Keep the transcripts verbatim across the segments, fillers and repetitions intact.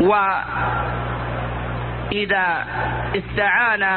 وإذا استعان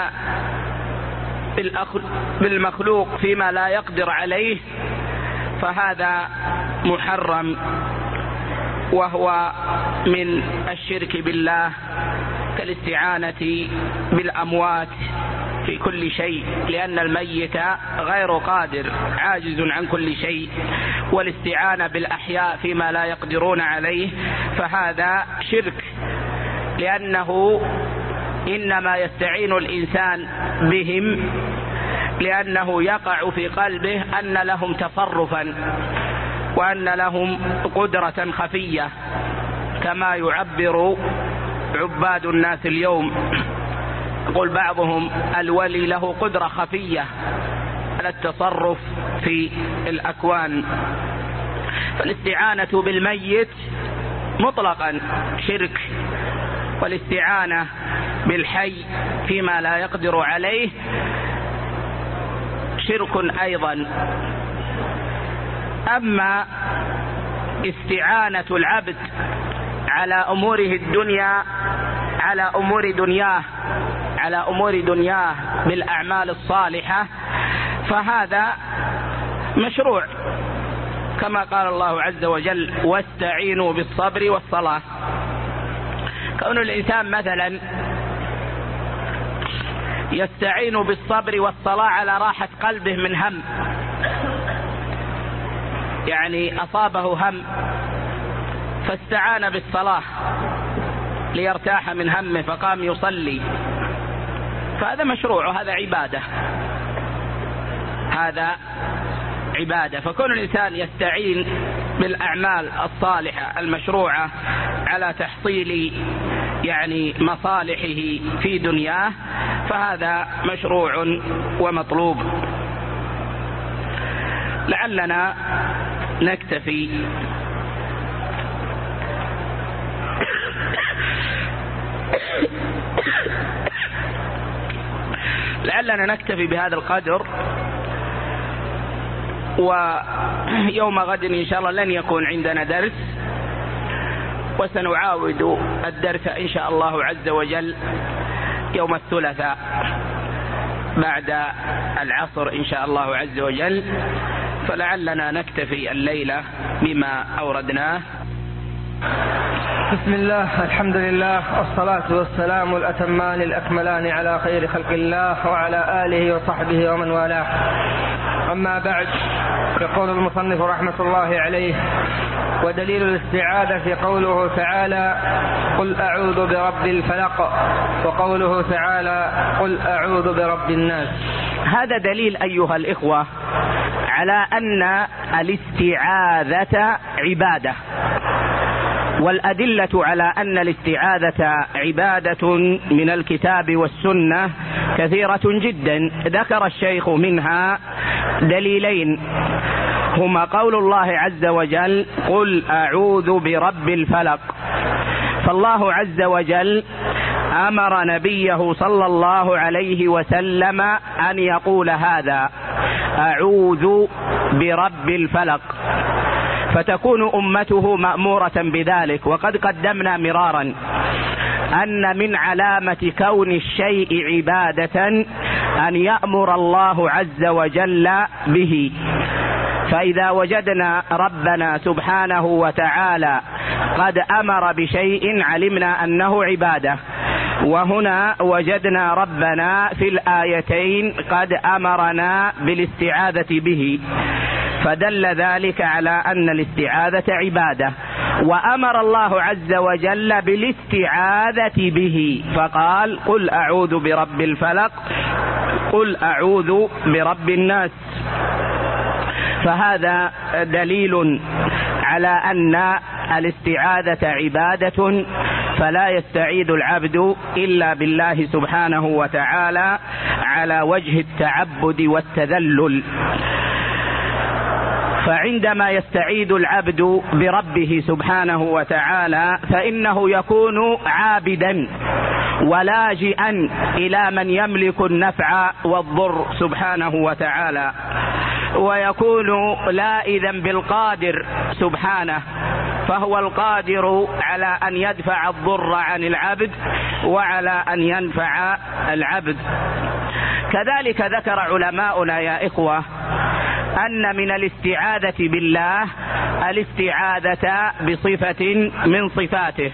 بالمخلوق فيما لا يقدر عليه فهذا محرم، وهو من الشرك بالله، كالاستعانة بالأموات في كل شيء، لأن الميت غير قادر عاجز عن كل شيء، والاستعانة بالأحياء فيما لا يقدرون عليه فهذا شرك، لأنه إنما يستعين الإنسان بهم لأنه يقع في قلبه أن لهم تصرفا وأن لهم قدرة خفية، كما يعبر عباد الناس اليوم، يقول بعضهم الولي له قدرة خفية على التصرف في الأكوان. فالاستعانة بالميت مطلقا شرك، والاستعانة بالحي فيما لا يقدر عليه شرك أيضا. أما استعانة العبد على أموره الدنيا على أمور دنياه على أمور دنياه بالأعمال الصالحة فهذا مشروع، كما قال الله عز وجل واستعينوا بالصبر والصلاة. كون الإنسان مثلا يستعين بالصبر والصلاة على راحة قلبه من هم، يعني أصابه هم فاستعان بالصلاة ليرتاح من همه فقام يصلي، فهذا مشروع وهذا عبادة، هذا عبادة. فكون الإنسان يستعين بالأعمال الصالحة المشروعة على تحصيل يعني مصالحه في دنياه فهذا مشروع ومطلوب. لعلنا نكتفي لعلنا نكتفي بهذا القدر، ويوم غد إن شاء الله لن يكون عندنا درس، وسنعاود الدرس إن شاء الله عز وجل يوم الثلاثاء بعد العصر إن شاء الله عز وجل، فلعلنا نكتفي الليلة بما أوردناه. بسم الله، الحمد لله، والصلاة والسلام الأتمان الأكملان على خير خلق الله وعلى آله وصحبه ومن والاه. أما بعد، يقول المصنف رحمة الله عليه: ودليل الاستعاذة في قوله تعالى قل أعوذ برب الفلق، وقوله تعالى قل أعوذ برب الناس. هذا دليل أيها الإخوة على أن الاستعاذة عبادة، والأدلة على أن الاستعاذة عبادة من الكتاب والسنة كثيرة جدا. ذكر الشيخ منها دليلين، هما قول الله عز وجل قل أعوذ برب الفلق، فالله عز وجل أمر نبيه صلى الله عليه وسلم أن يقول هذا أعوذ برب الفلق، فتكون أمته مأمورة بذلك. وقد قدمنا مرارا أن من علامة كون الشيء عبادة أن يأمر الله عز وجل به، فإذا وجدنا ربنا سبحانه وتعالى قد أمر بشيء علمنا أنه عبادة، وهنا وجدنا ربنا في الآيتين قد أمرنا بالاستعاذة به، فدل ذلك على أن الاستعاذة عبادة. وأمر الله عز وجل بالاستعاذة به فقال قل أعوذ برب الفلق، قل أعوذ برب الناس، فهذا دليل على أن الاستعاذة عبادة، فلا يستعيذ العبد إلا بالله سبحانه وتعالى على وجه التعبد والتذلل. فعندما يستعيذ العبد بربه سبحانه وتعالى فإنه يكون عابدا ولاجئا إلى من يملك النفع والضر سبحانه وتعالى، ويكون لائذا بالقادر سبحانه فهو القادر على أن يدفع الضر عن العبد وعلى أن ينفع العبد. كذلك ذكر علماؤنا يا إخوة أن من الاستعاذة بالله الاستعاذة بصفة من صفاته،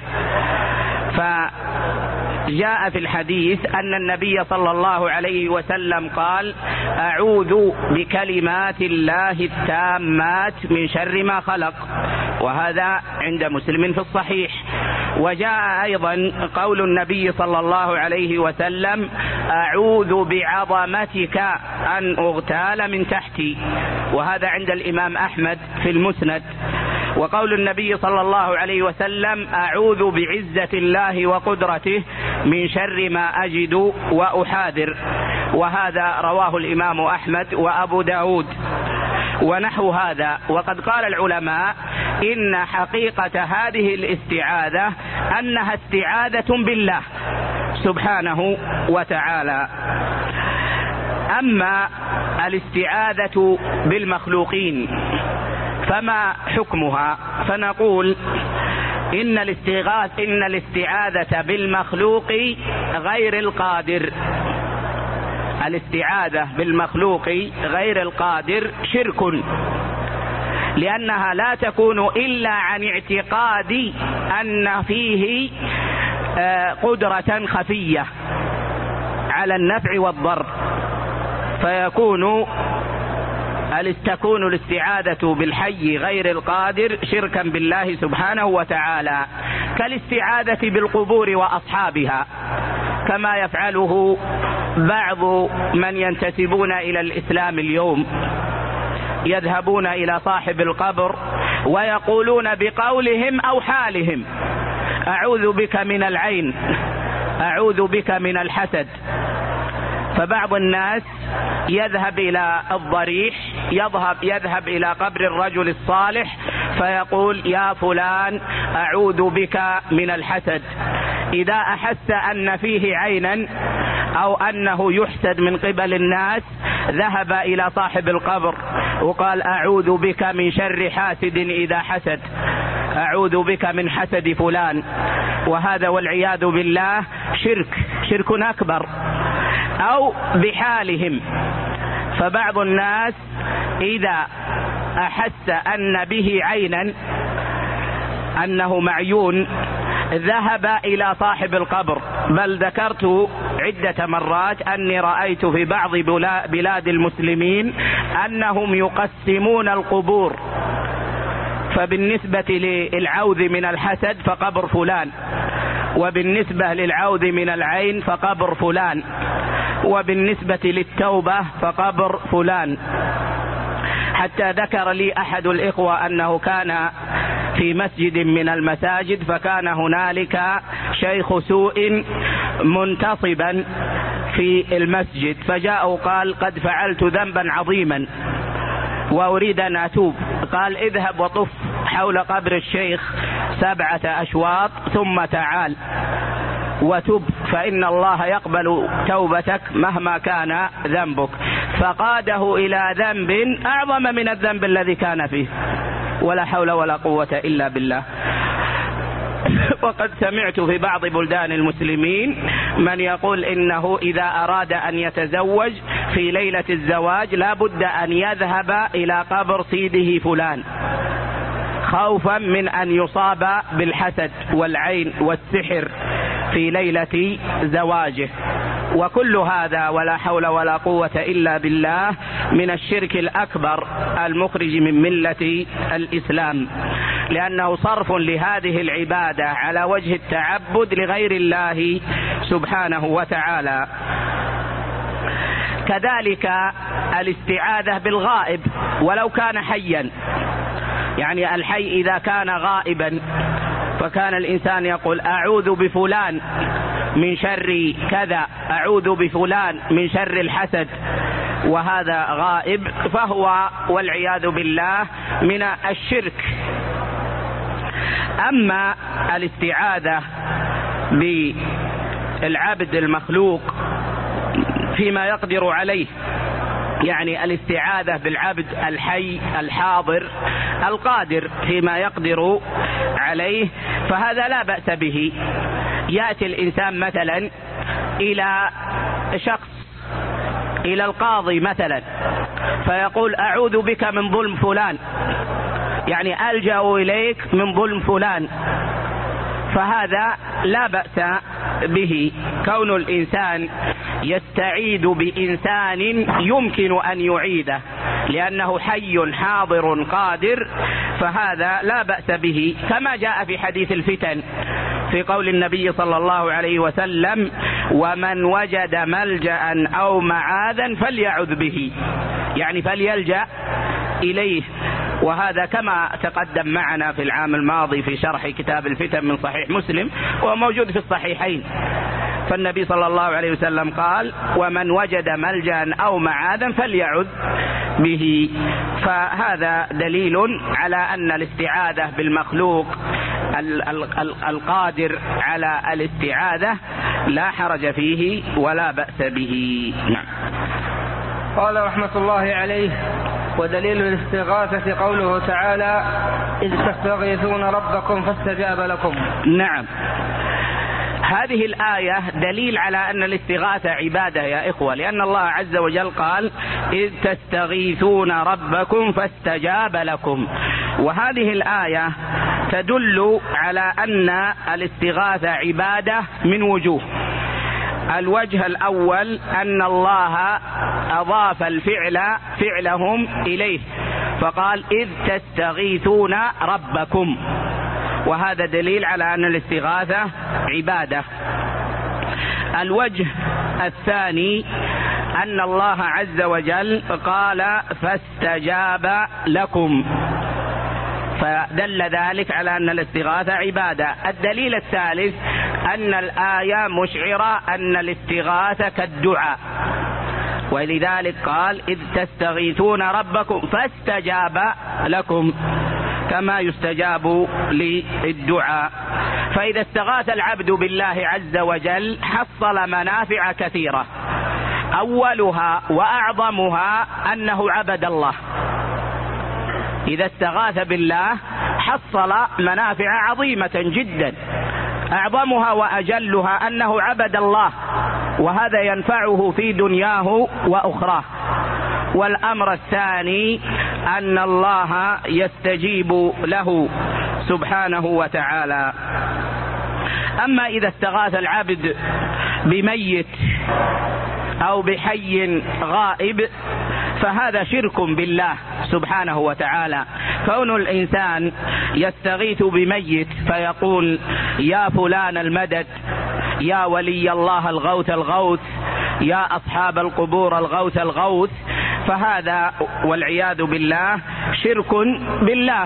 فجاء في الحديث أن النبي صلى الله عليه وسلم قال: أعوذ بكلمات الله التامات من شر ما خلق، وهذا عند مسلم في الصحيح. وجاء أيضا قول النبي صلى الله عليه وسلم: أعوذ بعظمتك أن أغتال من تحتي، وهذا عند الإمام أحمد في المسند. وقول النبي صلى الله عليه وسلم: أعوذ بعزة الله وقدرته من شر ما أجد وأحاذر، وهذا رواه الإمام أحمد وأبو داود ونحو هذا. وقد قال العلماء إن حقيقة هذه الاستعاذة أنها استعاذة بالله سبحانه وتعالى. أما الاستعاذة بالمخلوقين فما حكمها؟ فنقول إن الاستغاث إن الاستعاذة بالمخلوق غير القادر الاستعاذة بالمخلوق غير القادر شرك، لأنها لا تكون إلا عن اعتقاد أن فيه قدرة خفية على النفع والضر، فيكون تكون الاستعاذة بالحي غير القادر شركا بالله سبحانه وتعالى، كالاستعاذة بالقبور وأصحابها، كما يفعله بعض من ينتسبون إلى الإسلام اليوم، يذهبون إلى صاحب القبر ويقولون بقولهم أو حالهم: أعوذ بك من العين، أعوذ بك من الحسد. فبعض الناس يذهب إلى الضريح، يذهب, يذهب إلى قبر الرجل الصالح فيقول: يا فلان أعوذ بك من الحسد. إذا أحس أن فيه عينا أو أنه يحسد من قبل الناس ذهب إلى صاحب القبر وقال: أعوذ بك من شر حاسد إذا حسد، أعوذ بك من حسد فلان. وهذا والعياذ بالله شرك شرك أكبر. أو بحالهم، فبعض الناس إذا أحس أن به عينا أنه معيون ذهب إلى صاحب القبر. بل ذكرت عدة مرات أني رأيت في بعض بلاد المسلمين أنهم يقسمون القبور، فبالنسبة للعوذ من الحسد فقبر فلان، وبالنسبة للعوذ من العين فقبر فلان، وبالنسبة للتوبة فقبر فلان. حتى ذكر لي أحد الإخوة أنه كان في مسجد من المساجد فكان هنالك شيخ سوء منتصبا في المسجد، فجاء وقال: قد فعلت ذنبا عظيما وأريد أن أتوب. قال: اذهب وطف حول قبر الشيخ سبعة أشواط ثم تعال وتب، فإن الله يقبل توبتك مهما كان ذنبك. فقاده إلى ذنب أعظم من الذنب الذي كان فيه، ولا حول ولا قوة إلا بالله. وقد سمعت في بعض بلدان المسلمين من يقول إنه إذا أراد أن يتزوج في ليلة الزواج لا بد أن يذهب إلى قبر سيده فلان، خوفا من أن يصاب بالحسد والعين والسحر في ليلة زواجه. وكل هذا ولا حول ولا قوة إلا بالله من الشرك الأكبر المخرج من ملة الإسلام، لأنه صرف لهذه العبادة على وجه التعبد لغير الله سبحانه وتعالى. كذلك الاستعاذة بالغائب ولو كان حيا، يعني الحي إذا كان غائبا فكان الإنسان يقول: أعوذ بفلان من شر كذا، أعوذ بفلان من شر الحسد، وهذا غائب، فهو والعياذ بالله من الشرك. أما الاستعاذة بالعبد المخلوق فيما يقدر عليه يعني الاستعاذة بالعبد الحي الحاضر القادر فيما يقدر عليه، فهذا لا بأس به. يأتي الإنسان مثلا إلى شخص، إلى القاضي مثلا، فيقول أعوذ بك من ظلم فلان، يعني ألجأ إليك من ظلم فلان، فهذا لا بأس به. كون الإنسان يستعيذ بإنسان يمكن أن يعيده لأنه حي حاضر قادر، فهذا لا بأس به، كما جاء في حديث الفتن في قول النبي صلى الله عليه وسلم: ومن وجد ملجأ أو معاذا فليعذ به، يعني فليلجأ إليه. وهذا كما تقدم معنا في العام الماضي في شرح كتاب الفتن من صحيح مسلم، وموجود في الصحيحين. فالنبي صلى الله عليه وسلم قال: ومن وجد ملجأ أو معاذا فليعذ به. فهذا دليل على أن الاستعاذة بالمخلوق القادر على الاستعاذة لا حرج فيه ولا بأس به. نعم. قال رحمة الله عليه: ودليل الاستغاثة قوله تعالى: إذ تستغيثون ربكم فاستجاب لكم. نعم، هذه الآية دليل على أن الاستغاثة عبادة يا إخوة، لأن الله عز وجل قال: إذ تستغيثون ربكم فاستجاب لكم. وهذه الآية تدل على أن الاستغاثة عبادة من وجوه. الوجه الأول أن الله أضاف الفعل فعلهم إليه، فقال: إذ تستغيثون ربكم، وهذا دليل على أن الاستغاثة عبادة. الوجه الثاني أن الله عز وجل قال: فاستجاب لكم، فدل ذلك على أن الاستغاثة عبادة. الدليل الثالث أن الآية مشعرة أن الاستغاثة كالدعاء، ولذلك قال: إذ تستغيثون ربكم فاستجاب لكم، كما يستجاب للدعاء. فإذا استغاث العبد بالله عز وجل حصل منافع كثيرة، أولها وأعظمها أنه عبد الله. إذا استغاث بالله حصل منافع عظيمة جدا، أعظمها وأجلها أنه عبد الله، وهذا ينفعه في دنياه وأخراه. والأمر الثاني أن الله يستجيب له سبحانه وتعالى. أما إذا استغاث العبد بميت أو بحي غائب فهذا شرك بالله سبحانه وتعالى. كون الإنسان يستغيث بميت فيقول: يا فلان المدد، يا ولي الله الغوث الغوث، يا أصحاب القبور الغوث الغوث، فهذا والعياذ بالله شرك بالله.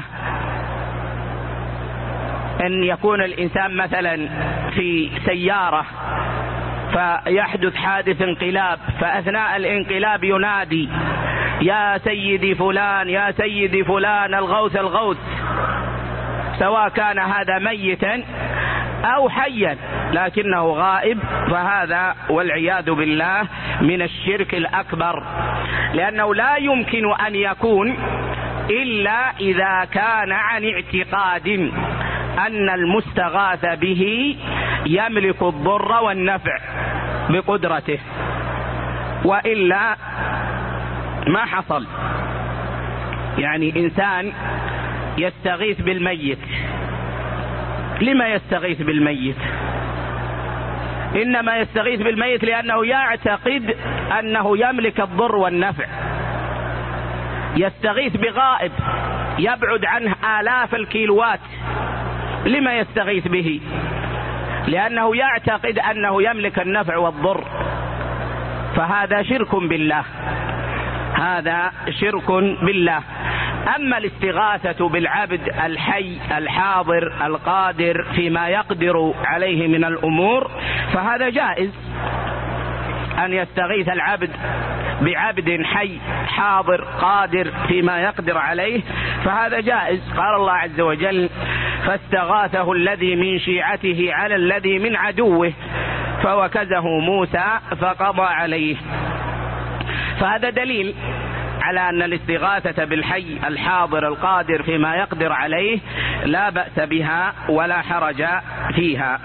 أن يكون الإنسان مثلا في سيارة فيحدث حادث انقلاب، فأثناء الانقلاب ينادي: يا سيدي فلان، يا سيدي فلان الغوث الغوث، سواء كان هذا ميتا أو حيا لكنه غائب، فهذا والعياذ بالله من الشرك الأكبر، لأنه لا يمكن أن يكون إلا إذا كان عن اعتقاد أن المستغاث به يملك الضر والنفع بقدرته، وإلا ما حصل. يعني إنسان يستغيث بالميت، لما يستغيث بالميت؟ إنما يستغيث بالميت لأنه يعتقد أنه يملك الضر والنفع. يستغيث بغائب يبعد عنه آلاف الكيلوات، لما يستغيث به؟ لأنه يعتقد أنه يملك النفع والضر، فهذا شرك بالله، هذا شرك بالله. أما الاستغاثة بالعبد الحي الحاضر القادر فيما يقدر عليه من الأمور فهذا جائز، أن يستغيث العبد بعبد حي حاضر قادر فيما يقدر عليه، فهذا جائز. قال الله عز وجل: فاستغاثه الذي من شيعته على الذي من عدوه فوكزه موسى فقضى عليه. فهذا دليل على أن الاستغاثة بالحي الحاضر القادر فيما يقدر عليه لا بأس بها ولا حرج فيها.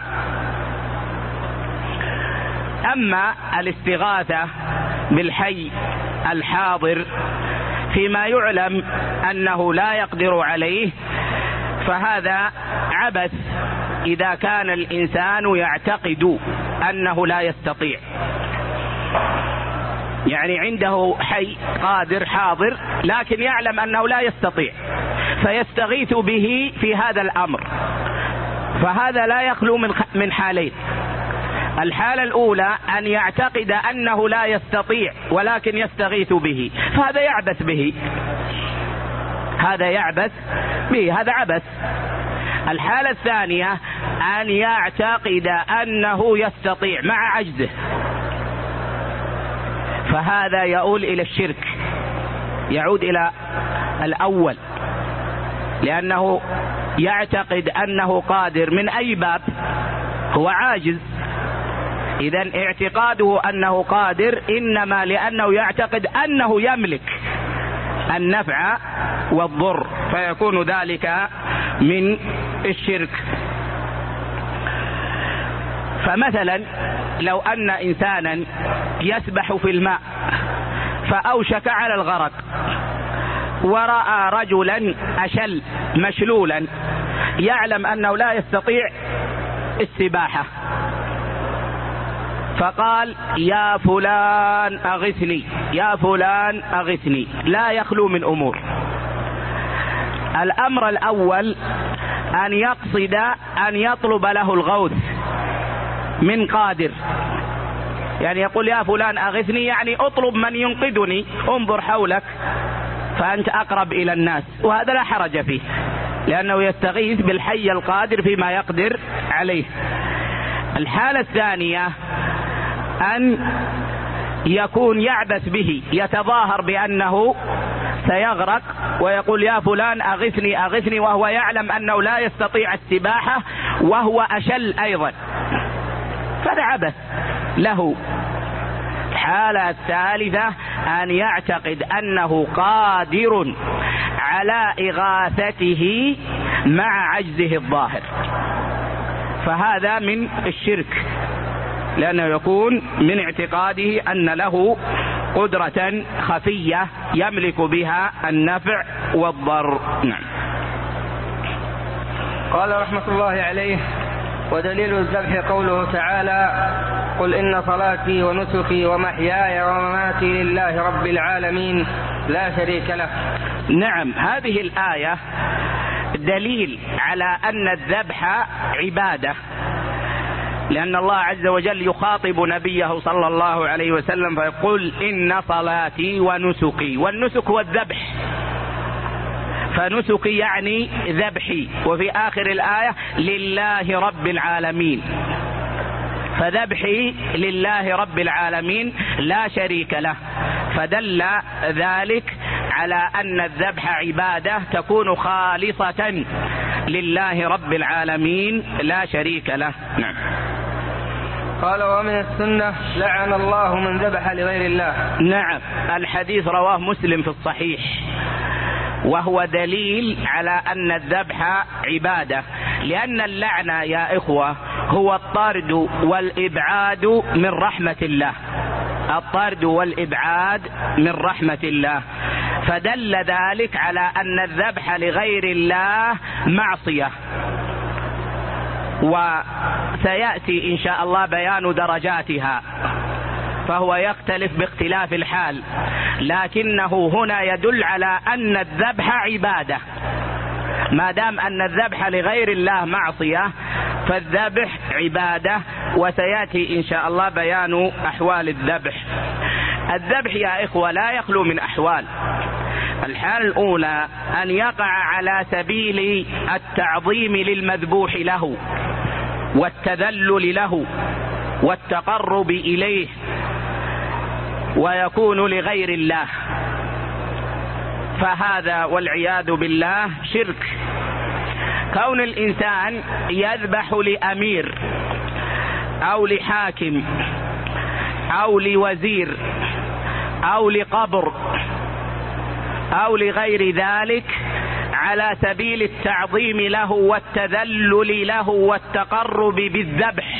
أما الاستغاثة بالحي الحاضر فيما يعلم أنه لا يقدر عليه فهذا عبث إذا كان الإنسان يعتقد أنه لا يستطيع، يعني عنده حي قادر حاضر لكن يعلم أنه لا يستطيع فيستغيث به في هذا الأمر، فهذا لا يخلو من حالين. الحالة الأولى أن يعتقد أنه لا يستطيع ولكن يستغيث به، فهذا يعبث به، هذا يعبث به، هذا عبث. الحالة الثانية أن يعتقد أنه يستطيع مع عجزه، فهذا يؤول إلى الشرك، يعود إلى الأول، لأنه يعتقد أنه قادر من أي باب؟ هو عاجز. إذن اعتقاده أنه قادر إنما لأنه يعتقد أنه يملك النفع والضر، فيكون ذلك من الشرك. فمثلا لو أن إنسانا يسبح في الماء فأوشك على الغرق ورأى رجلا أشل مشلولا يعلم أنه لا يستطيع السباحة فقال يا فلان أغثني يا فلان أغثني، لا يخلو من أمور. الأمر الأول أن يقصد أن يطلب له الغوث من قادر، يعني يقول يا فلان أغثني، يعني أطلب من ينقذني، انظر حولك فأنت أقرب إلى الناس، وهذا لا حرج فيه لأنه يستغيث بالحي القادر فيما يقدر عليه. الحالة الثانية أن يكون يعبث به، يتظاهر بأنه سيغرق ويقول يا فلان أغثني أغثني وهو يعلم أنه لا يستطيع السباحة وهو أشل أيضا، فهذا عبث له. الحالة الثالثة أن يعتقد أنه قادر على إغاثته مع عجزه الظاهر، فهذا من الشرك، لأنه يكون من اعتقاده أن له قدرة خفية يملك بها النفع والضر. نعم. قال رحمة الله عليه: ودليل الذبح قوله تعالى: قل إن صلاتي ونسكي ومحياي ومماتي لله رب العالمين لا شريك له. نعم، هذه الآية دليل على أن الذبح عبادة، لأن الله عز وجل يخاطب نبيه صلى الله عليه وسلم فيقول إن صلاتي ونسكي، والنسك هو الذبح، فنسكي يعني ذبحي، وفي آخر الآية لله رب العالمين، فذبحي لله رب العالمين لا شريك له، فدل ذلك على أن الذبح عبادة تكون خالصة لله رب العالمين لا شريك له. نعم. قال: ومن السنة لعن الله من ذبح لغير الله. نعم، الحديث رواه مسلم في الصحيح، وهو دليل على أن الذبح عبادة، لأن اللعنة يا إخوة هو الطرد والإبعاد من رحمة الله، الطرد والإبعاد من رحمة الله، فدل ذلك على أن الذبح لغير الله معصية. وسيأتي إن شاء الله بيان درجاتها، فهو يختلف باختلاف الحال، لكنه هنا يدل على أن الذبح عبادة، ما دام أن الذبح لغير الله معصية فالذبح عبادة، وسيأتي إن شاء الله بيان أحوال الذبح. الذبح يا إخوة لا يخلو من أحوال. الحالة الأولى أن يقع على سبيل التعظيم للمذبوح له والتذلل له والتقرب إليه، ويكون لغير الله، فهذا والعياذ بالله شرك. كون الإنسان يذبح لأمير أو لحاكم أو لوزير أو لقبر أو لغير ذلك على سبيل التعظيم له والتذلل له والتقرب بالذبح،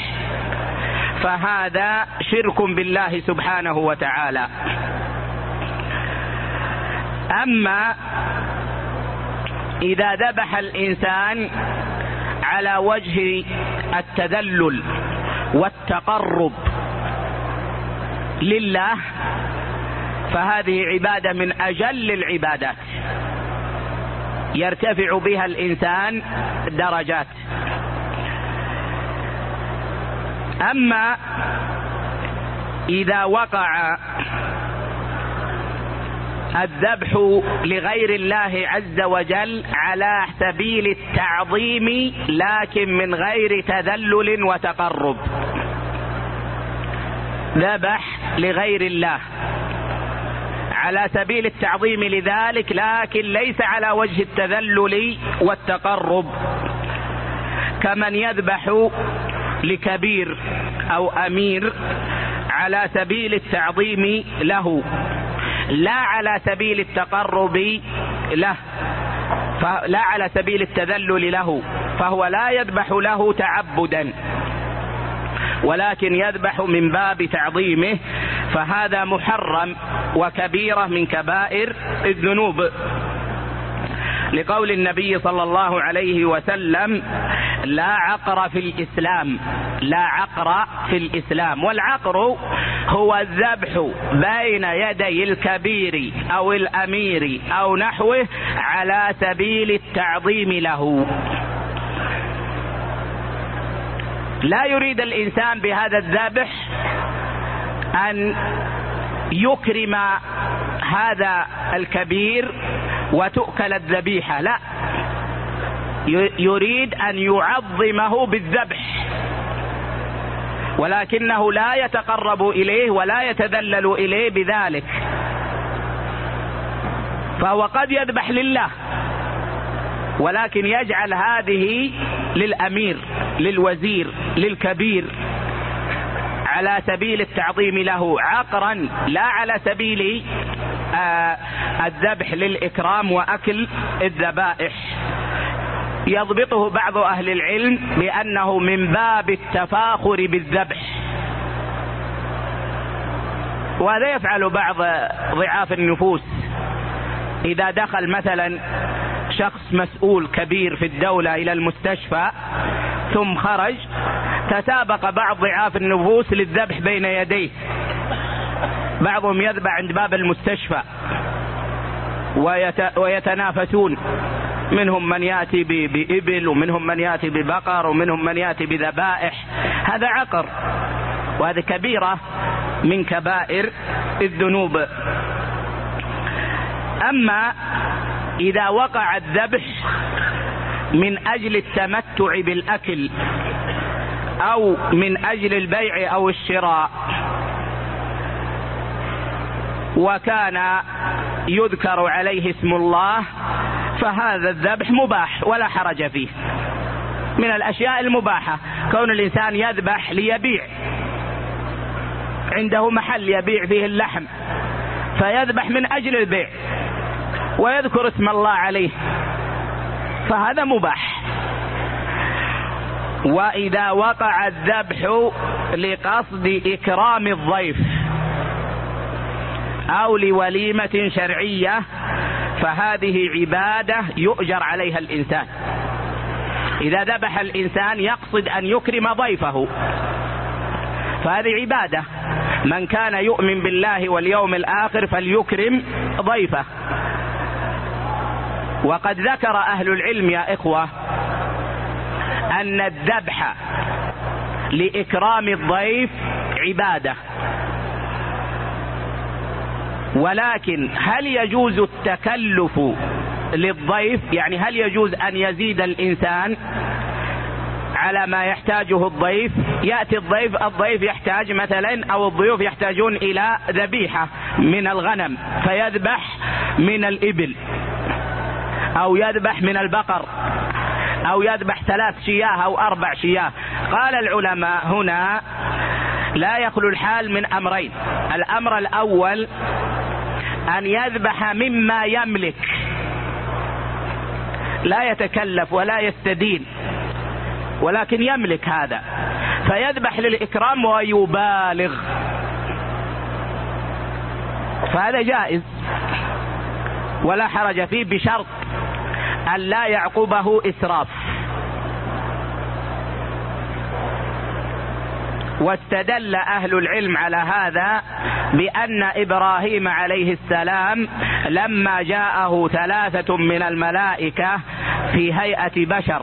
فهذا شرك بالله سبحانه وتعالى. أما إذا ذبح الإنسان على وجه التذلل والتقرب لله، فهذه عبادة من أجل العبادات يرتفع بها الإنسان درجات. أما إذا وقع الذبح لغير الله عز وجل على سبيل التعظيم لكن من غير تذلل وتقرب، ذبح لغير الله على سبيل التعظيم لذلك لكن ليس على وجه التذلل والتقرب، كمن يذبح لكبير أو أمير على سبيل التعظيم له لا على سبيل التقرب له، لا على سبيل التذلل له، فهو لا يذبح له تعبدا ولكن يذبح من باب تعظيمه، فهذا محرم وكبيرة من كبائر الذنوب، لقول النبي صلى الله عليه وسلم: لا عقر في الإسلام، لا عقر في الإسلام. والعقر هو الذبح بين يدي الكبير أو الأمير أو نحوه على سبيل التعظيم له. لا يريد الإنسان بهذا الذبح أن يكرم هذا الكبير وتؤكل الذبيحة، لا، يريد أن يعظمه بالذبح، ولكنه لا يتقرب إليه ولا يتذلل إليه بذلك، فهو قد يذبح لله ولكن يجعل هذه للأمير للوزير للكبير على سبيل التعظيم له عقرا، لا على سبيل آه الذبح للإكرام وأكل الذبائح. يضبطه بعض أهل العلم بأنه من باب التفاخر بالذبح، وهذا يفعل بعض ضعاف النفوس. إذا دخل مثلا شخص مسؤول كبير في الدولة إلى المستشفى ثم خرج، تسابق بعض ضعاف النفوس للذبح بين يديه، بعضهم يذبح عند باب المستشفى ويتنافسون، منهم من يأتي بإبل ومنهم من يأتي ببقر ومنهم من يأتي بذبائح، هذا عقر وهذا كبيرة من كبائر الذنوب. أما إذا وقع الذبح من أجل التمتع بالأكل أو من أجل البيع أو الشراء وكان يذكر عليه اسم الله، فهذا الذبح مباح ولا حرج فيه، من الأشياء المباحة. كون الإنسان يذبح ليبيع، عنده محل يبيع فيه اللحم فيذبح من أجل البيع ويذكر اسم الله عليه، فهذا مباح. وإذا وقع الذبح لقصد إكرام الضيف أو لوليمة شرعية فهذه عبادة يؤجر عليها الإنسان. إذا ذبح الإنسان يقصد أن يكرم ضيفه فهذه عبادة، من كان يؤمن بالله واليوم الآخر فليكرم ضيفه. وقد ذكر أهل العلم يا إخوة أن الذبح لإكرام الضيف عبادة، ولكن هل يجوز التكلف للضيف؟ يعني هل يجوز أن يزيد الإنسان على ما يحتاجه الضيف؟ يأتي الضيف الضيف يحتاج مثلا أو الضيوف يحتاجون إلى ذبيحة من الغنم فيذبح من الإبل أو يذبح من البقر أو يذبح ثلاث شياه أو أربع شياه. قال العلماء هنا لا يخلو الحال من أمرين. الأمر الأول أن يذبح مما يملك، لا يتكلف ولا يستدين، ولكن يملك هذا، فيذبح للإكرام ويبالغ، فهذا جائز ولا حرج فيه، بشرط أن لا يعقبه إسراف. واستدل أهل العلم على هذا بأن إبراهيم عليه السلام لما جاءه ثلاثة من الملائكة في هيئة بشر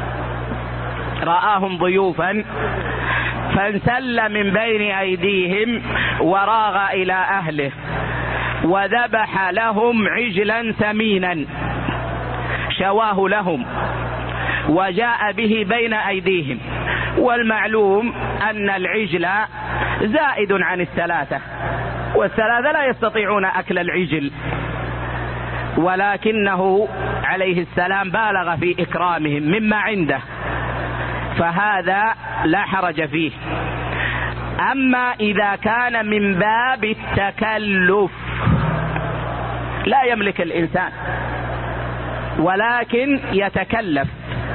رآهم ضيوفا فانسل من بين أيديهم وراغ إلى أهله وذبح لهم عجلا ثمينا شواه لهم وجاء به بين أيديهم. والمعلوم أن العجل زائد عن الثلاثة، والثلاثة لا يستطيعون أكل العجل، ولكنه عليه السلام بالغ في إكرامهم مما عنده، فهذا لا حرج فيه. أما إذا كان من باب التكلف، لا يملك الإنسان ولكن يتكلف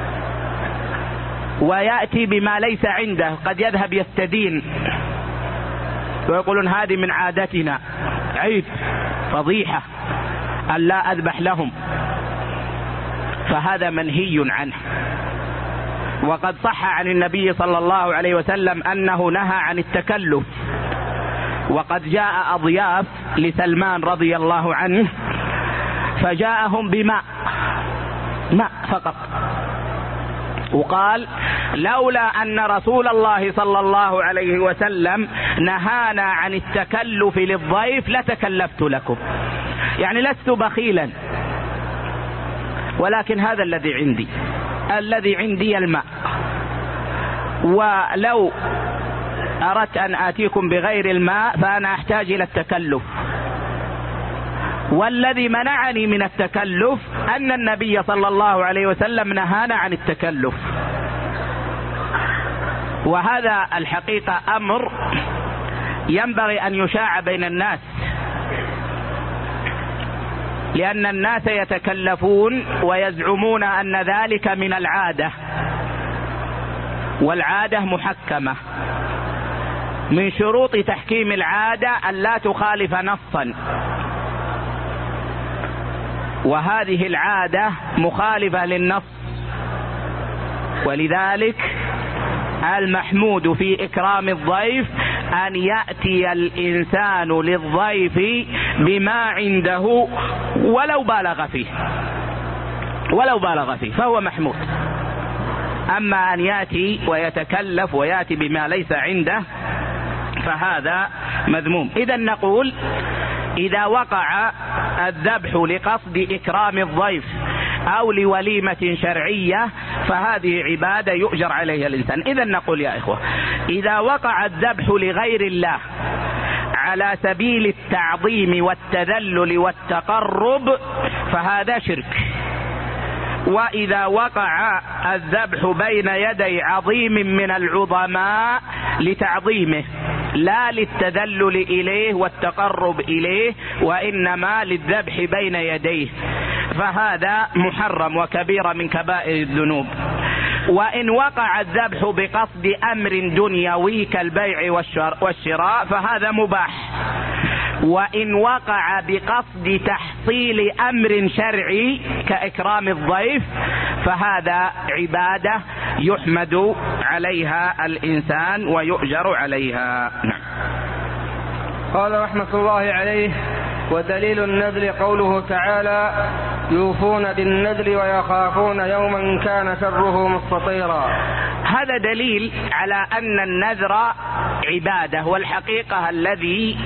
ويأتي بما ليس عنده، قد يذهب يستدين ويقولون هذه من عادتنا، عيب فضيحة أن لا أذبح لهم، فهذا منهي عنه. وقد صح عن النبي صلى الله عليه وسلم أنه نهى عن التكلف. وقد جاء أضياف لسلمان رضي الله عنه فجاءهم بماء، ماء فقط، وقال لولا أن رسول الله صلى الله عليه وسلم نهانا عن التكلف للضيف لتكلفت لكم، يعني لست بخيلا، ولكن هذا الذي عندي، الذي عندي الماء، ولو أردت أن آتيكم بغير الماء فأنا أحتاج إلى التكلف. والذي منعني من التكلف أن النبي صلى الله عليه وسلم نهانا عن التكلف. وهذا الحقيقة أمر ينبغي أن يشاع بين الناس، لأن الناس يتكلفون ويزعمون أن ذلك من العادة، والعادة محكمة. من شروط تحكيم العادة أن لا تخالف نصا، وهذه العادة مخالفة للنص، ولذلك المحمود في إكرام الضيف أن يأتي الإنسان للضيف بما عنده ولو بالغ فيه، ولو بالغ فيه فهو محمود. أما أن يأتي ويتكلف ويأتي بما ليس عنده فهذا مذموم. إذا نقول إذا وقع الذبح لقصد إكرام الضيف أو لوليمة شرعية فهذه عبادة يؤجر عليها الإنسان. إذا نقول يا إخوة، إذا وقع الذبح لغير الله على سبيل التعظيم والتذلل والتقرب فهذا شرك. وإذا وقع الذبح بين يدي عظيم من العظماء لتعظيمه لا للتذلل إليه والتقرب إليه، وإنما للذبح بين يديه، فهذا محرم وكبيرة من كبائر الذنوب. وإن وقع الذبح بقصد أمر دنيوي كالبيع والشراء فهذا مباح. وإن وقع بقصد تحصيل أمر شرعي كإكرام الضيف فهذا عبادة يحمد عليها الإنسان ويؤجر عليها. نعم. قال رحمة الله عليه: ودليل النذر قوله تعالى: يوفون بالنذر ويخافون يوما كان شره مستطيرا. هذا دليل على أن النذر عبادة. والحقيقة الذي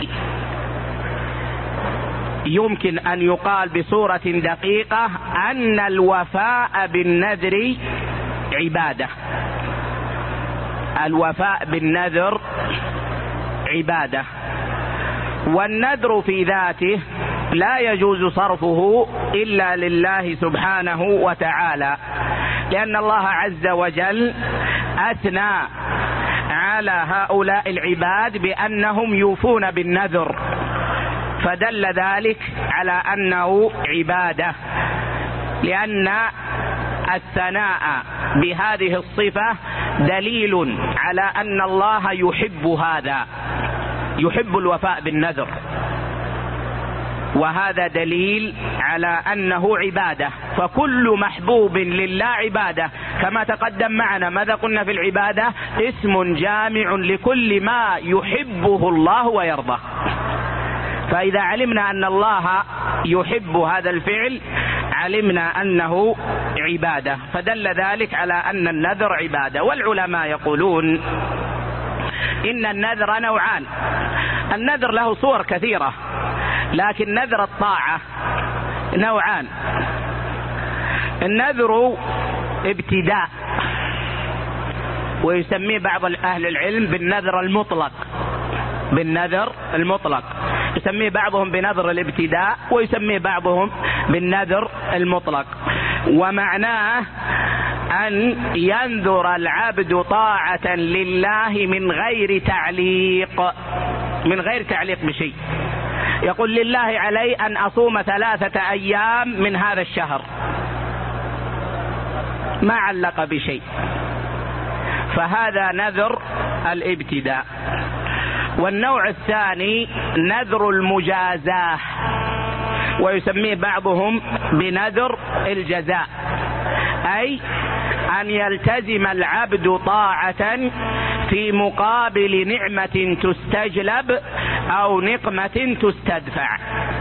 يمكن أن يقال بصورة دقيقة أن الوفاء بالنذر عبادة. الوفاء بالنذر عبادة، والنذر في ذاته لا يجوز صرفه إلا لله سبحانه وتعالى، لأن الله عز وجل أثنى على هؤلاء العباد بأنهم يوفون بالنذر، فدل ذلك على أنه عبادة، لأن الثناء بهذه الصفة دليل على أن الله يحب هذا، يحب الوفاء بالنذر، وهذا دليل على أنه عبادة. فكل محبوب لله عبادة، كما تقدم معنا ماذا قلنا في العبادة؟ اسم جامع لكل ما يحبه الله ويرضاه. فإذا علمنا أن الله يحب هذا الفعل علمنا أنه عبادة، فدل ذلك على أن النذر عبادة. والعلماء يقولون إن النذر نوعان. النذر له صور كثيرة، لكن نذر الطاعة نوعان. النذر ابتداء، ويسميه بعض أهل العلم بالنذر المطلق، بالنذر المطلق يسميه بعضهم بنذر الابتداء، ويسميه بعضهم بالنذر المطلق. ومعناه أن ينذر العبد طاعة لله من غير تعليق، من غير تعليق بشيء. يقول لله علي أن أصوم ثلاثة أيام من هذا الشهر، ما علق بشيء، فهذا نذر الابتداء. والنوع الثاني نذر المجازاة، ويسميه بعضهم بنذر الجزاء، أي أن يلتزم العبد طاعة في مقابل نعمة تستجلب أو نقمة تستدفع.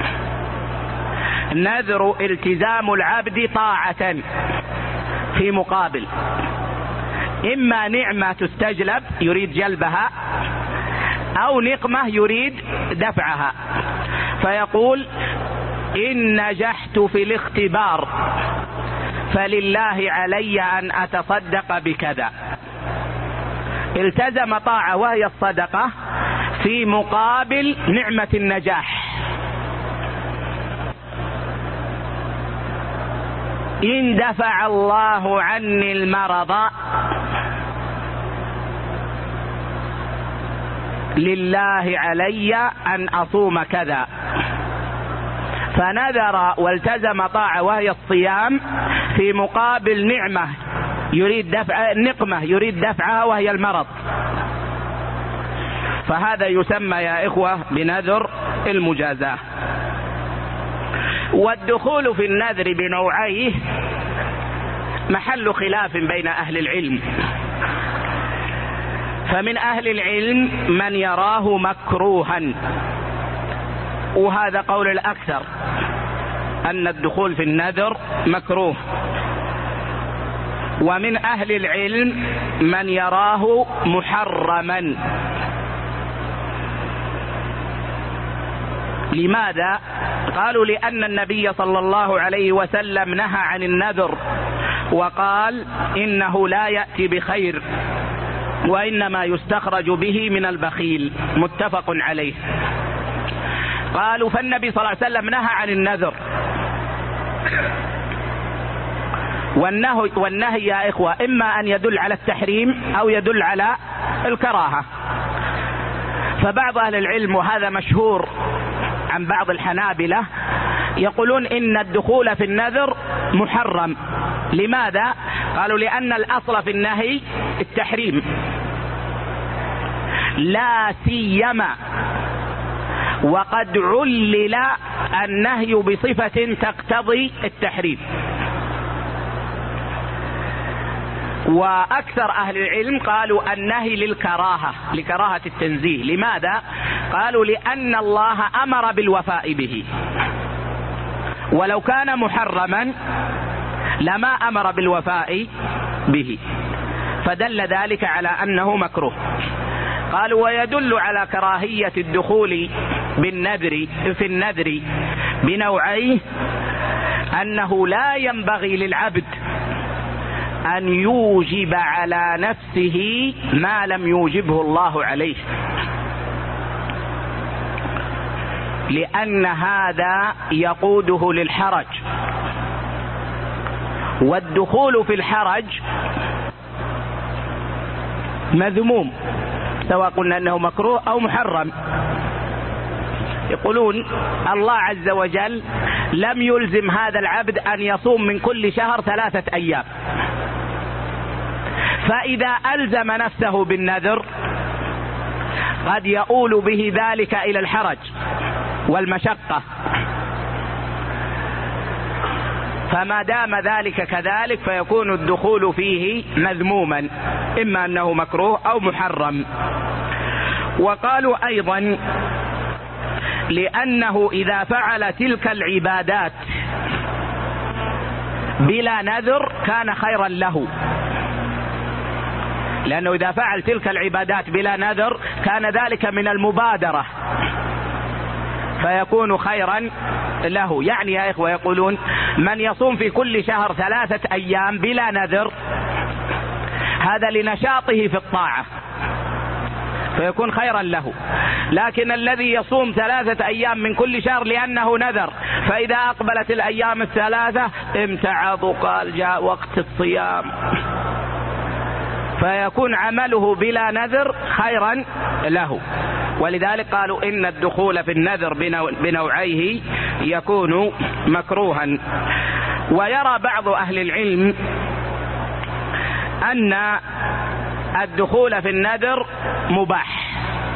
نذر التزام العبد طاعة في مقابل إما نعمة تستجلب يريد جلبها، أو نقمة يريد دفعها. فيقول إن نجحت في الاختبار فلله علي أن أتصدق بكذا. التزم طاعة وهي الصدقة في مقابل نعمة النجاح. إن دفع الله عني المرض لله علي أن أصوم كذا، فنذر والتزم طاعة وهي الصيام في مقابل نعمة يريد دفع، نقمة يريد دفعها وهي المرض. فهذا يسمى يا إخوة بنذر المجازاة. والدخول في النذر بنوعيه محل خلاف بين أهل العلم. فمن أهل العلم من يراه مكروها، وهذا قول الأكثر أن الدخول في النذر مكروه. ومن أهل العلم من يراه محرما. لماذا؟ قالوا لأن النبي صلى الله عليه وسلم نهى عن النذر، وقال إنه لا يأتي بخير وإنما يستخرج به من البخيل، متفق عليه. قالوا فالنبي صلى الله عليه وسلم نهى عن النذر، والنهي, والنهي يا إخوة إما أن يدل على التحريم أو يدل على الكراهة. فبعض أهل العلم، وهذا مشهور عن بعض الحنابلة، يقولون إن الدخول في النذر محرم. لماذا؟ قالوا لأن الأصل في النهي التحريم، لا سيما وقد علل النهي بصفة تقتضي التحريم. وأكثر أهل العلم قالوا النهي للكراهة، لكراهة التنزيه. لماذا؟ قالوا لأن الله أمر بالوفاء به، ولو كان محرما لما أمر بالوفاء به، فدل ذلك على أنه مكروه. قالوا ويدل على كراهية الدخول بالنذر في النذر بنوعيه أنه لا ينبغي للعبد أن يوجب على نفسه ما لم يوجبه الله عليه، لأن هذا يقوده للحرج، والدخول في الحرج مذموم، سواء قلنا أنه مكروه أو محرم. يقولون الله عز وجل لم يلزم هذا العبد أن يصوم من كل شهر ثلاثة أيام، فإذا ألزم نفسه بالنذر قد يؤول به ذلك إلى الحرج والمشقة، فما دام ذلك كذلك فيكون الدخول فيه مذموما، إما أنه مكروه أو محرم. وقالوا أيضا لأنه إذا فعل تلك العبادات بلا نذر كان خيرا له، لأنه إذا فعل تلك العبادات بلا نذر كان ذلك من المبادرة فيكون خيرا له. يعني يا إخوة يقولون من يصوم في كل شهر ثلاثة أيام بلا نذر هذا لنشاطه في الطاعة فيكون خيرا له، لكن الذي يصوم ثلاثة أيام من كل شهر لأنه نذر فإذا أقبلت الأيام الثلاثة امتعض وقال جاء وقت الصيام، فيكون عمله بلا نذر خيرا له. ولذلك قالوا إن الدخول في النذر بنوعيه يكون مكروها. ويرى بعض أهل العلم أن الدخول في النذر مباح،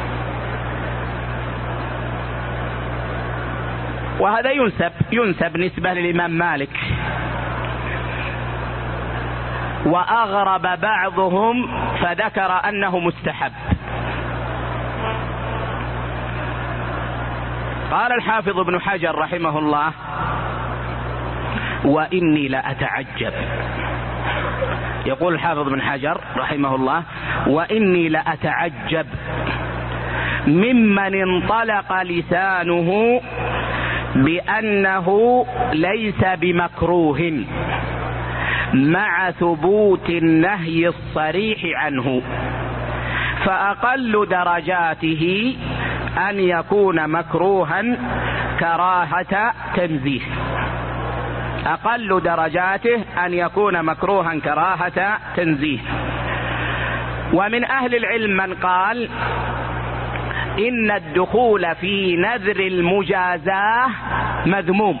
وهذا ينسب ينسب نسبة للإمام مالك. وأغرب بعضهم فذكر أنه مستحب. قال الحافظ ابن حجر رحمه الله: وإني لأتعجب. يقول الحافظ ابن حجر رحمه الله: وإني لأتعجب ممن انطلق لسانه بأنه ليس بمكروه مع ثبوت النهي الصريح عنه، فأقل درجاته أن يكون مكروها كراهة تنزيه. أقل درجاته أن يكون مكروها كراهة تنزيه. ومن أهل العلم من قال إن الدخول في نذر المجازاة مذموم،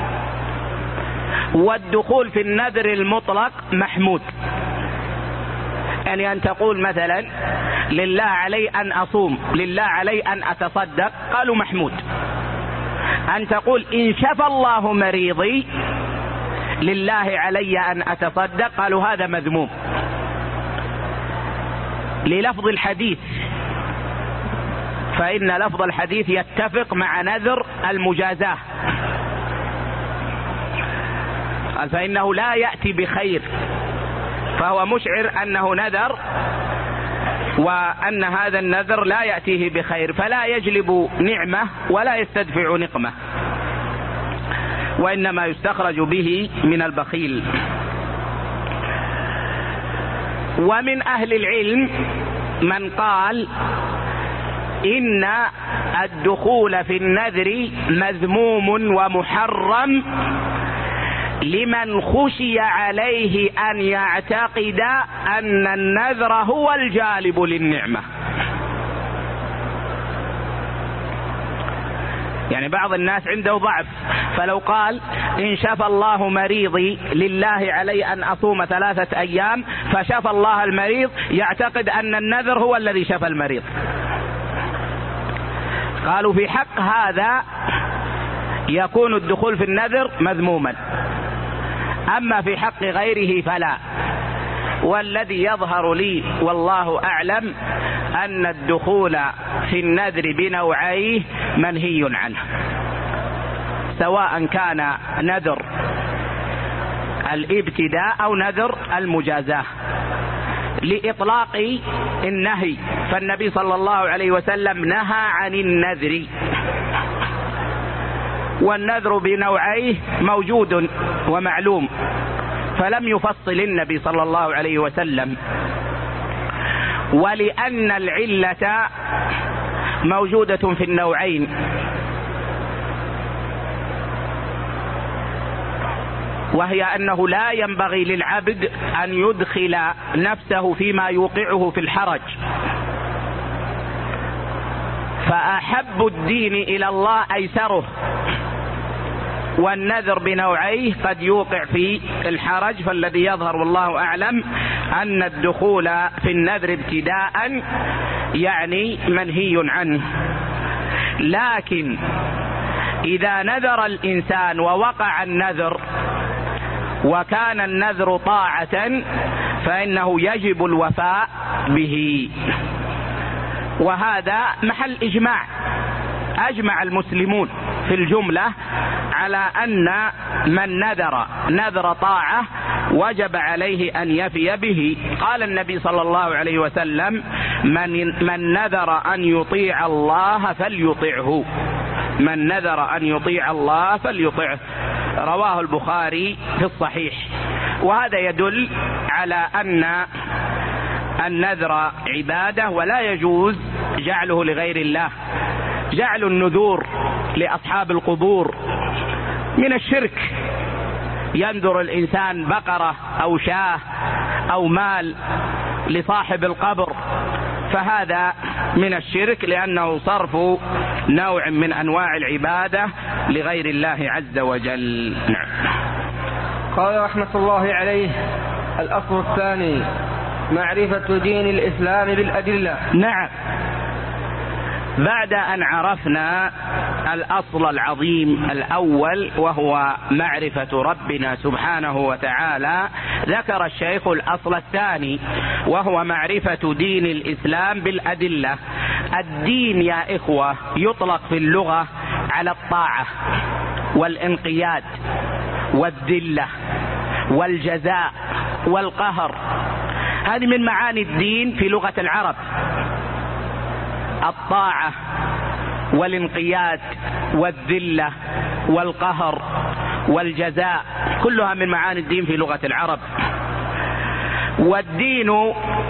والدخول في النذر المطلق محمود. يعني أن تقول مثلا لله علي أن أصوم، لله علي أن أتصدق، قالوا محمود. أن تقول إن شفى الله مريضي لله علي أن أتصدق، قالوا هذا مذموم للفظ الحديث، فإن لفظ الحديث يتفق مع نذر المجازاة، فإنه لا يأتي بخير، فهو مشعر أنه نذر وأن هذا النذر لا يأتيه بخير، فلا يجلب نعمة ولا يستدفع نقمة، وإنما يستخرج به من البخيل. ومن أهل العلم من قال إن الدخول في النذر مذموم ومحرم لمن خشي عليه أن يعتقد أن النذر هو الجالب للنعمة. يعني بعض الناس عنده ضعف، فلو قال إن شفى الله مريضي لله علي أن أصوم ثلاثة أيام فشفى الله المريض، يعتقد أن النذر هو الذي شفى المريض. قالوا في حق هذا يكون الدخول في النذر مذموما، أما في حق غيره فلا. والذي يظهر لي والله أعلم أن الدخول في النذر بنوعيه منهي عنه، سواء كان نذر الابتداء أو نذر المجازاة، لإطلاق النهي. فالنبي صلى الله عليه وسلم نهى عن النذر، والنذر بنوعيه موجود ومعلوم، فلم يفصل النبي صلى الله عليه وسلم. ولأن العلة موجودة في النوعين، وهي أنه لا ينبغي للعبد أن يدخل نفسه فيما يوقعه في الحرج، فأحب الدين إلى الله أيسره، والنذر بنوعيه قد يوقع في الحرج، فالذي يظهر والله أعلم أن الدخول في النذر ابتداء يعني منهي عنه. لكن إذا نذر الإنسان ووقع النذر وكان النذر طاعة فإنه يجب الوفاء به، وهذا محل إجماع، أجمع المسلمون في الجملة على أن من نذر نذر طاعة وجب عليه أن يفي به. قال النبي صلى الله عليه وسلم: من, من نذر أن يطيع الله فليطعه، من نذر أن يطيع الله فليطعه، رواه البخاري في الصحيح. وهذا يدل على أن النذر عبادة ولا يجوز جعله لغير الله. جعل النذور لأصحاب القبور من الشرك، ينذر الإنسان بقرة أو شاة أو مال لصاحب القبر، فهذا من الشرك لأنه صرف نوع من أنواع العبادة لغير الله عز وجل. نعم. قال رحمة الله عليه: الأصل الثاني معرفة دين الإسلام بالأدلة. نعم، بعد أن عرفنا الأصل العظيم الأول وهو معرفة ربنا سبحانه وتعالى، ذكر الشيخ الأصل الثاني وهو معرفة دين الإسلام بالأدلة. الدين يا إخوة يطلق في اللغة على الطاعة والانقياد والذلة والجزاء والقهر، هذه من معاني الدين في لغة العرب. الطاعة والانقياد والذلة والقهر والجزاء كلها من معاني الدين في لغة العرب. والدين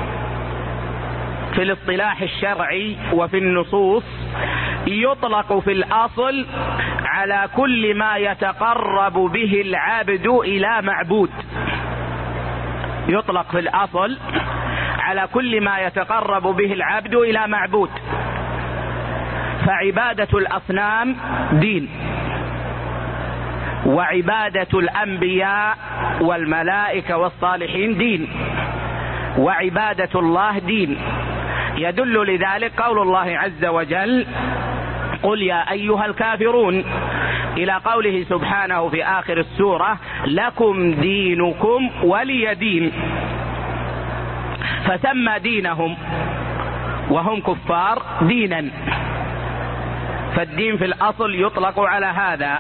في الاصطلاح الشرعي وفي النصوص يطلق في الأصل على كل ما يتقرب به العبد إلى معبود، يطلق في الأصل على كل ما يتقرب به العبد إلى معبود. فعبادة الأصنام دين، وعبادة الأنبياء والملائكة والصالحين دين، وعبادة الله دين. يدل لذلك قول الله عز وجل: قل يا أيها الكافرون، إلى قوله سبحانه في آخر السورة: لكم دينكم ولي دين. فسمى دينهم وهم كفار دينا، فالدين في الأصل يطلق على هذا.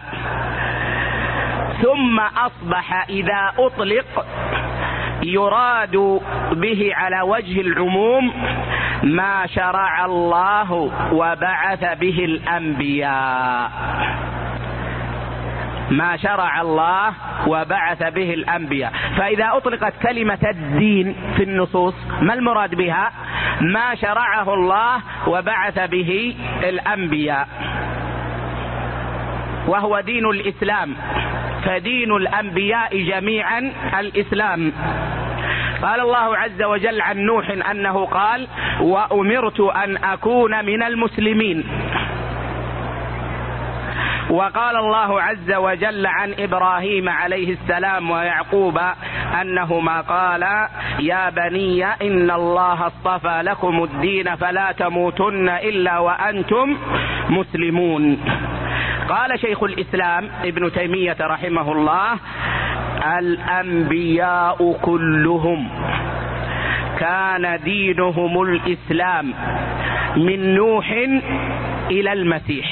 ثم أصبح إذا أطلق يراد به على وجه العموم ما شرع الله وبعث به الأنبياء، ما شرع الله وبعث به الأنبياء. فإذا أطلقت كلمة الدين في النصوص ما المراد بها؟ ما شرعه الله وبعث به الأنبياء، وهو دين الإسلام. فدين الأنبياء جميعا الإسلام. قال الله عز وجل عن نوح أنه قال: وأمرت أن أكون من المسلمين. وقال الله عز وجل عن إبراهيم عليه السلام ويعقوب أنهما قال: يا بني إن الله اصطفى لكم الدين فلا تموتن إلا وأنتم مسلمون. قال شيخ الإسلام ابن تيمية رحمه الله: الأنبياء كلهم كان دينهم الإسلام من نوح إلى المسيح.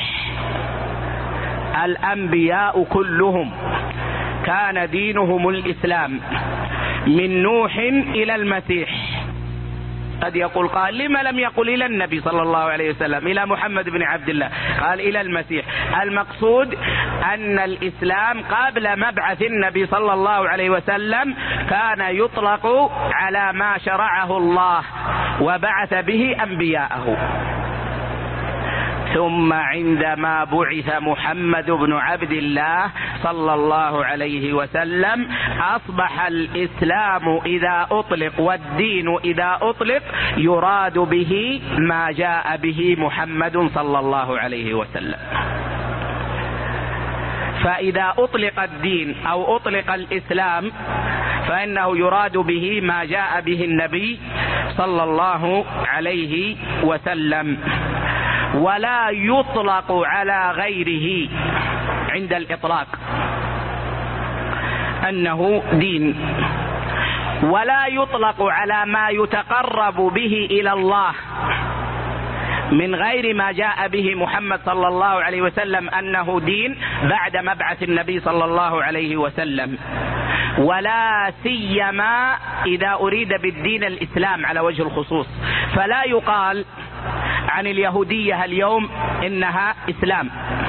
الأنبياء كلهم كان دينهم الإسلام من نوح إلى المسيح. قد يقول قال: لما لم يقل إلى النبي صلى الله عليه وسلم، إلى محمد بن عبد الله؟ قال: إلى المسيح. المقصود أن الإسلام قبل مبعث النبي صلى الله عليه وسلم كان يطلق على ما شرعه الله وبعث به أنبياءه. ثم عندما بعث محمد بن عبد الله صلى الله عليه وسلم أصبح الإسلام إذا أطلق والدين إذا أطلق يراد به ما جاء به محمد صلى الله عليه وسلم. فإذا أطلق الدين أو أطلق الإسلام فإنه يراد به ما جاء به النبي صلى الله عليه وسلم، ولا يطلق على غيره عند الإطلاق أنه دين، ولا يطلق على ما يتقرب به إلى الله من غير ما جاء به محمد صلى الله عليه وسلم أنه دين بعد مبعث النبي صلى الله عليه وسلم، ولا سيما إذا أريد بالدين الإسلام على وجه الخصوص. فلا يقال عن اليهودية اليوم إنها إسلام،